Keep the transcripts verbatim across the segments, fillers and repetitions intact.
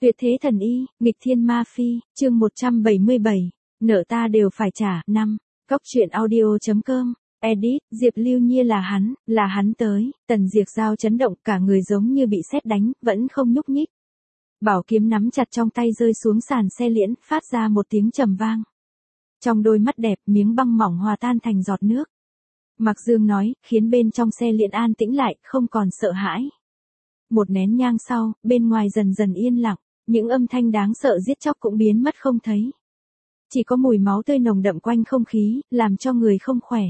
Tuyệt thế thần y, nghịch thiên ma phi, chương một trăm bảy mươi bảy, nợ ta đều phải trả, năm, Cóc truyện audio.com, edit, Diệp Lưu Nhiên là hắn, là hắn tới, Tần Diệp Giao chấn động cả người giống như bị sét đánh, vẫn không nhúc nhích. Bảo kiếm nắm chặt trong tay rơi xuống sàn xe liễn, phát ra một tiếng trầm vang. Trong đôi mắt đẹp, miếng băng mỏng hòa tan thành giọt nước. Mạc Dương nói, khiến bên trong xe liễn an tĩnh lại, không còn sợ hãi. Một nén nhang sau, bên ngoài dần dần yên lặng, những âm thanh đáng sợ giết chóc cũng biến mất không thấy. Chỉ có mùi máu tươi nồng đậm quanh không khí, làm cho người không khỏe.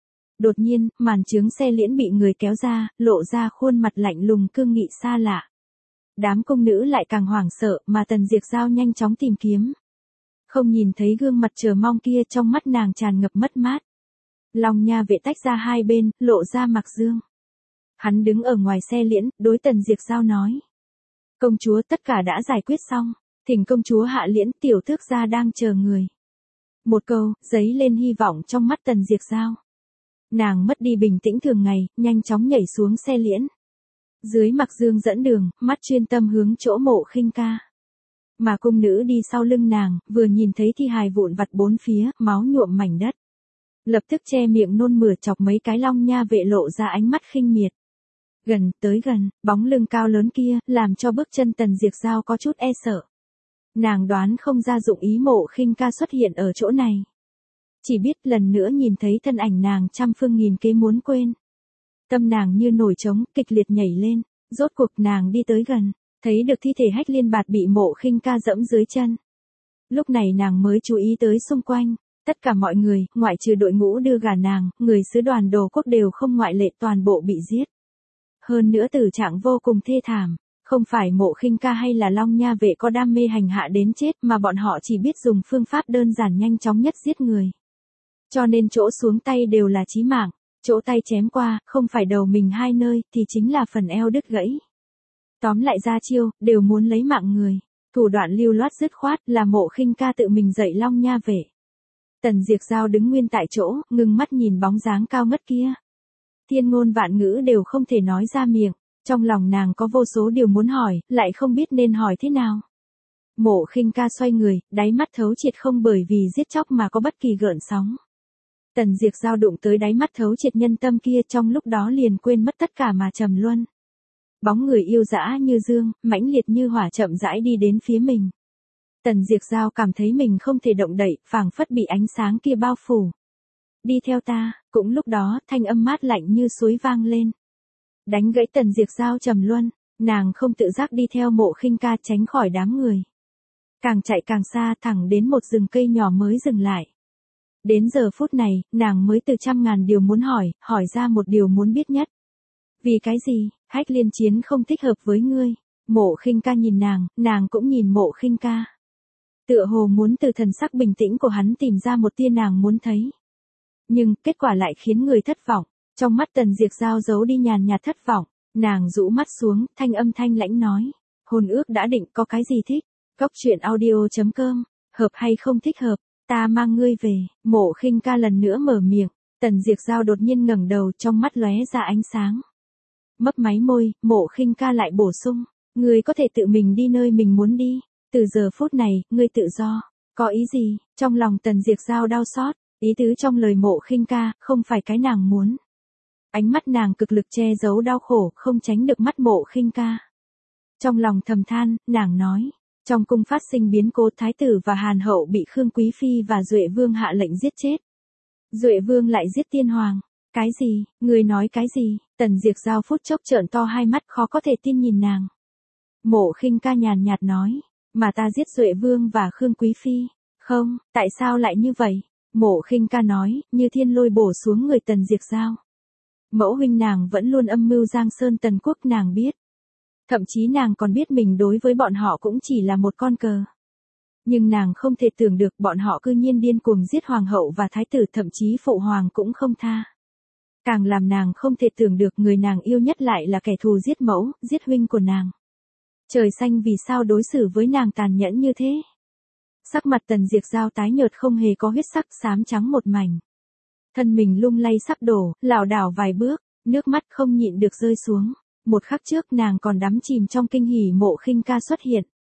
Đột nhiên, màn chướng xe liễn bị người kéo ra, lộ ra khuôn mặt lạnh lùng cương nghị xa lạ. Đám công nữ lại càng hoảng sợ, mà Tần Diệp Giao nhanh chóng tìm kiếm. Không nhìn thấy gương mặt chờ mong kia, trong mắt nàng tràn ngập mất mát. Long Nha Vệ tách ra hai bên, lộ ra Mạc Dương. Hắn đứng ở ngoài xe liễn, đối Tần Diệp Giao nói. Công chúa, tất cả đã giải quyết xong, thỉnh công chúa hạ liễn, tiểu tước gia đang chờ người. Một câu, giấy lên hy vọng trong mắt Tần Diệp Giao. Nàng mất đi bình tĩnh thường ngày, nhanh chóng nhảy xuống xe liễn. Dưới Mạc Dương dẫn đường, mắt chuyên tâm hướng chỗ Mộ Khinh Ca. Mà cung nữ đi sau lưng nàng, vừa nhìn thấy thi hài vụn vặt bốn phía, máu nhuộm mảnh đất. Lập tức che miệng nôn mửa chọc mấy cái Long Nha Vệ lộ ra ánh mắt khinh miệt. Gần, tới gần, bóng lưng cao lớn kia, làm cho bước chân Tần Diệp Giao có chút e sợ. Nàng đoán không ra dụng ý Mộ Khinh Ca xuất hiện ở chỗ này. Chỉ biết lần nữa nhìn thấy thân ảnh nàng trăm phương nghìn kế muốn quên. Tâm nàng như nổi trống, kịch liệt nhảy lên, rốt cuộc nàng đi tới gần, thấy được thi thể Hách Liên Bạt bị Mộ Khinh Ca dẫm dưới chân. Lúc này nàng mới chú ý tới xung quanh, tất cả mọi người, ngoại trừ đội ngũ đưa gả nàng, người sứ đoàn Đồ Quốc đều không ngoại lệ toàn bộ bị giết. Hơn nữa tử trạng vô cùng thê thảm, không phải Mộ Khinh Ca hay là Long Nha Vệ có đam mê hành hạ đến chết mà bọn họ chỉ biết dùng phương pháp đơn giản nhanh chóng nhất giết người. Cho nên chỗ xuống tay đều là chí mạng, chỗ tay chém qua, không phải đầu mình hai nơi thì chính là phần eo đứt gãy. Tóm lại ra chiêu, đều muốn lấy mạng người, thủ đoạn lưu loát dứt khoát là Mộ Khinh Ca tự mình dạy Long Nha Vệ. Tần Diệp Giao đứng nguyên tại chỗ, ngưng mắt nhìn bóng dáng cao ngất kia. Thiên ngôn vạn ngữ đều không thể nói ra miệng, trong lòng nàng có vô số điều muốn hỏi, lại không biết nên hỏi thế nào. Mộ Khinh Ca xoay người, đáy mắt thấu triệt không bởi vì giết chóc mà có bất kỳ gợn sóng. Tần Diệp Giao đụng tới đáy mắt thấu triệt nhân tâm kia, trong lúc đó liền quên mất tất cả mà trầm luân. Bóng người yêu dã như dương, mãnh liệt như hỏa chậm rãi đi đến phía mình. Tần Diệp Giao cảm thấy mình không thể động đậy, phảng phất bị ánh sáng kia bao phủ. Đi theo ta, cũng lúc đó, thanh âm mát lạnh như suối vang lên. Đánh gãy Tần Diệp Giao trầm luân, nàng không tự giác đi theo Mộ Khinh Ca tránh khỏi đám người. Càng chạy càng xa, thẳng đến một rừng cây nhỏ mới dừng lại. Đến giờ phút này, nàng mới từ trăm ngàn điều muốn hỏi, hỏi ra một điều muốn biết nhất. Vì cái gì, Hách Liên Chiến không thích hợp với ngươi? Mộ Khinh Ca nhìn nàng, nàng cũng nhìn Mộ Khinh Ca. Tựa hồ muốn từ thần sắc bình tĩnh của hắn tìm ra một tia nàng muốn thấy. Nhưng, kết quả lại khiến người thất vọng. Trong mắt Tần Diệp Giao giấu đi nhàn nhạt thất vọng, nàng rũ mắt xuống, thanh âm thanh lãnh nói. Hôn ước đã định, có cái gì thích? Cóc truyện audio.com, hợp hay không thích hợp, ta mang ngươi về. Mộ Khinh Ca lần nữa mở miệng, Tần Diệp Giao đột nhiên ngẩng đầu, trong mắt lóe ra ánh sáng. Mấp máy môi, Mộ Khinh Ca lại bổ sung, ngươi có thể tự mình đi nơi mình muốn đi. Từ giờ phút này, ngươi tự do. Có ý gì? Trong lòng Tần Diệp Giao đau xót, ý tứ trong lời Mộ Khinh Ca, không phải cái nàng muốn. Ánh mắt nàng cực lực che giấu đau khổ, không tránh được mắt Mộ Khinh Ca. Trong lòng thầm than, nàng nói, trong cung phát sinh biến cố, thái tử và hàn hậu bị Khương Quý Phi và Duệ Vương hạ lệnh giết chết. Duệ Vương lại giết tiên hoàng. Cái gì? Người nói cái gì? Tần Diệp Giao phút chốc trợn to hai mắt, khó có thể tin nhìn nàng. Mộ Khinh Ca nhàn nhạt nói, mà ta giết Duệ Vương và Khương Quý Phi. Không, tại sao lại như vậy? Mộ Khinh Ca nói, như thiên lôi bổ xuống người Tần Diệp Giao. Mẫu huynh nàng vẫn luôn âm mưu Giang Sơn Tần Quốc, nàng biết. Thậm chí nàng còn biết mình đối với bọn họ cũng chỉ là một con cờ. Nhưng nàng không thể tưởng được bọn họ cư nhiên điên cuồng giết hoàng hậu và thái tử, thậm chí phụ hoàng cũng không tha. Càng làm nàng không thể tưởng được người nàng yêu nhất lại là kẻ thù giết mẫu, giết huynh của nàng. Trời xanh, vì sao đối xử với nàng tàn nhẫn như thế? Sắc mặt Tần Diệp Giao tái nhợt không hề có huyết sắc, xám trắng một mảnh. Thân mình lung lay sắp đổ, lảo đảo vài bước, nước mắt không nhịn được rơi xuống. Một khắc trước nàng còn đắm chìm trong kinh hỉ Mộ Khinh Ca xuất hiện.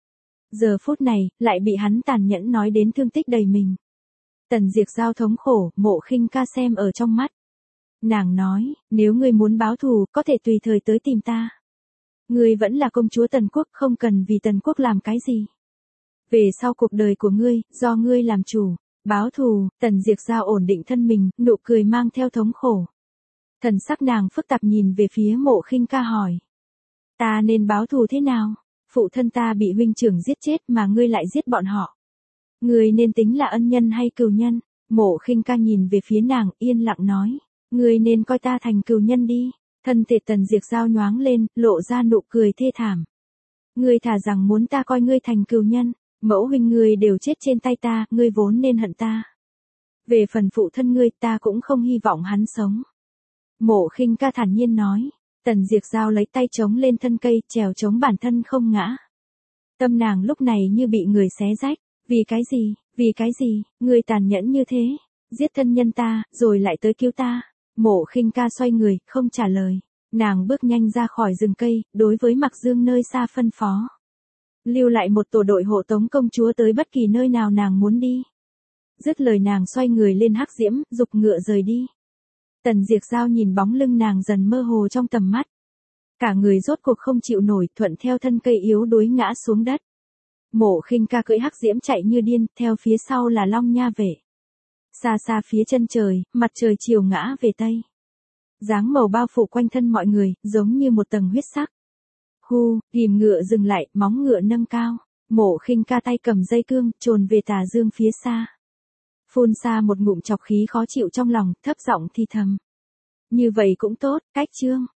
Giờ phút này, lại bị hắn tàn nhẫn nói đến thương tích đầy mình. Tần Diệc Giao thống khổ, Mộ Khinh Ca xem ở trong mắt. Nàng nói, nếu ngươi muốn báo thù, có thể tùy thời tới tìm ta. Ngươi vẫn là công chúa Tần Quốc, không cần vì Tần Quốc làm cái gì. Về sau cuộc đời của ngươi, do ngươi làm chủ. Báo thù, Tần Diệc Giao ổn định thân mình, nụ cười mang theo thống khổ. Thần sắc nàng phức tạp nhìn về phía Mộ Khinh Ca hỏi. Ta nên báo thù thế nào? Phụ thân ta bị huynh trưởng giết chết mà ngươi lại giết bọn họ. Ngươi nên tính là ân nhân hay cừu nhân? Mộ Khinh Ca nhìn về phía nàng, yên lặng nói. Ngươi nên coi ta thành cừu nhân đi. Thân thể Tần Diệc Giao nhoáng lên, lộ ra nụ cười thê thảm. Ngươi thà rằng muốn ta coi ngươi thành cừu nhân. Mẫu huynh ngươi đều chết trên tay ta, ngươi vốn nên hận ta. Về phần phụ thân ngươi, ta cũng không hy vọng hắn sống. Mộ Khinh Ca thản nhiên nói. Tần Diệc Giao lấy tay chống lên thân cây, trèo chống bản thân không ngã. Tâm nàng lúc này như bị người xé rách. Vì cái gì, vì cái gì, ngươi tàn nhẫn như thế, giết thân nhân ta, rồi lại tới cứu ta. Mộ Khinh Ca xoay người, không trả lời. Nàng bước nhanh ra khỏi rừng cây, đối với Mặc Dương nơi xa phân phó. Lưu lại một tổ đội hộ tống công chúa tới bất kỳ nơi nào nàng muốn đi. Dứt lời nàng xoay người lên hắc diễm, dục ngựa rời đi. Tần Diệc Giao nhìn bóng lưng nàng dần mơ hồ trong tầm mắt. Cả người rốt cuộc không chịu nổi, thuận theo thân cây yếu đuối ngã xuống đất. Mộ Khinh Ca cưỡi hắc diễm chạy như điên, theo phía sau là Long Nha Vệ. Xa xa phía chân trời, mặt trời chiều ngã về tây. Dáng màu bao phủ quanh thân mọi người, giống như một tầng huyết sắc. Hu, ghìm ngựa dừng lại, móng ngựa nâng cao. Mộ Khinh Ca tay cầm dây cương, trồn về tà dương phía xa. Phun ra một ngụm chọc khí khó chịu trong lòng, thấp giọng thì thầm. Như vậy cũng tốt, cách chương.